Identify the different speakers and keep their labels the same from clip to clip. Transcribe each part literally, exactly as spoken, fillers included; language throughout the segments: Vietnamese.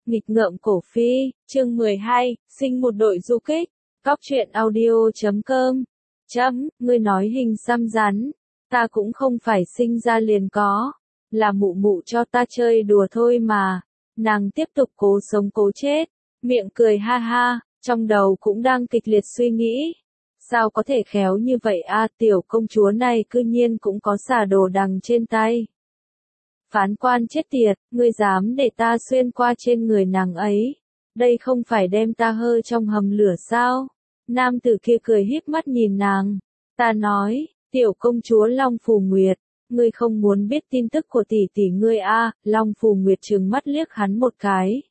Speaker 1: Nghịch ngợm cổ phi, chương mười hai, sinh một đội du kích. Cóc truyện audio chấm com. Chấm, ngươi nói hình xăm rắn, ta cũng không phải sinh ra liền có, là mụ mụ cho ta chơi đùa thôi mà. Nàng tiếp tục cố sống cố chết, miệng cười ha ha, trong đầu cũng đang kịch liệt suy nghĩ. Sao có thể khéo như vậy a, tiểu công chúa này cư nhiên cũng có xả đồ đằng trên tay. Phán quan chết tiệt, ngươi dám để ta xuyên qua trên người nàng ấy, đây không phải đem ta hơ trong hầm lửa sao? Nam tử kia cười híp mắt nhìn nàng, ta nói, tiểu công chúa Long Phù Nguyệt, ngươi không muốn biết tin tức của tỷ tỷ ngươi a? Long Phù Nguyệt trừng mắt liếc hắn một cái.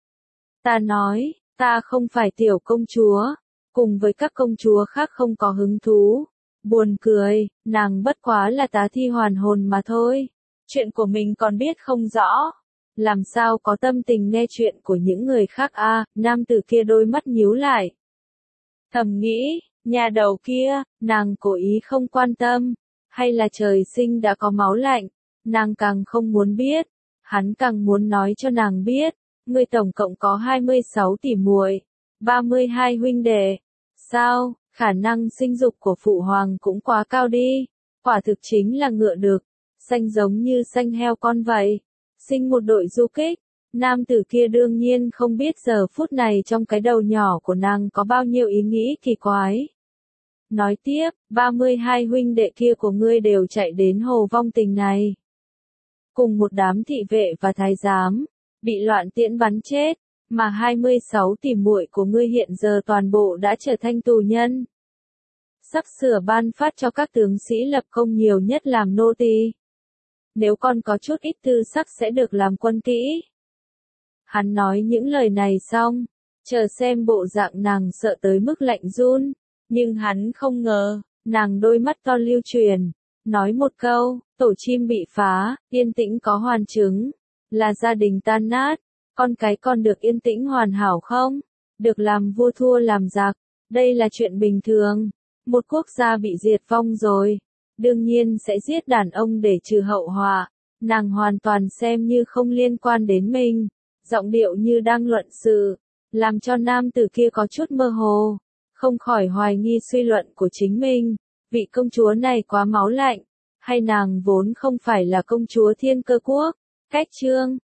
Speaker 1: Ta nói, ta không phải tiểu công chúa, cùng với các công chúa khác không có hứng thú. Buồn cười, nàng bất quá là tá thi hoàn hồn mà thôi. Chuyện của mình còn biết không rõ, làm sao có tâm tình nghe chuyện của những người khác a? À, nam tử kia đôi mắt nhíu lại. Thầm nghĩ, nhà đầu kia, nàng cố ý không quan tâm, hay là trời sinh đã có máu lạnh, nàng càng không muốn biết, hắn càng muốn nói cho nàng biết, người tổng cộng có hai mươi sáu tỷ muội, ba mươi hai huynh đệ. Sao, khả năng sinh dục của phụ hoàng cũng quá cao đi, quả thực chính là ngựa được. Xanh giống như xanh heo con vậy, sinh một đội du kích, nam tử kia đương nhiên không biết giờ phút này trong cái đầu nhỏ của nàng có bao nhiêu ý nghĩ kỳ quái. Nói tiếp, ba mươi hai huynh đệ kia của ngươi đều chạy đến hồ vong tình này. Cùng một đám thị vệ và thái giám, bị loạn tiễn bắn chết, mà hai mươi sáu tỷ muội của ngươi hiện giờ toàn bộ đã trở thành tù nhân. Sắp sửa ban phát cho các tướng sĩ lập công nhiều nhất làm nô tỳ. Nếu con có chút ít tư sắc sẽ được làm quân kỹ. Hắn nói những lời này xong, chờ xem bộ dạng nàng sợ tới mức lạnh run, nhưng hắn không ngờ, nàng đôi mắt to lưu truyền, nói một câu, tổ chim bị phá, yên tĩnh có hoàn chứng, là gia đình tan nát, con cái con được yên tĩnh hoàn hảo không? Được làm vua thua làm giặc, đây là chuyện bình thường, một quốc gia bị diệt vong rồi. Đương nhiên sẽ giết đàn ông để trừ hậu họa, nàng hoàn toàn xem như không liên quan đến mình, giọng điệu như đang luận sự, làm cho nam tử kia có chút mơ hồ, không khỏi hoài nghi suy luận của chính mình, vị công chúa này quá máu lạnh, hay nàng vốn không phải là công chúa Thiên Cơ Quốc. Cách chương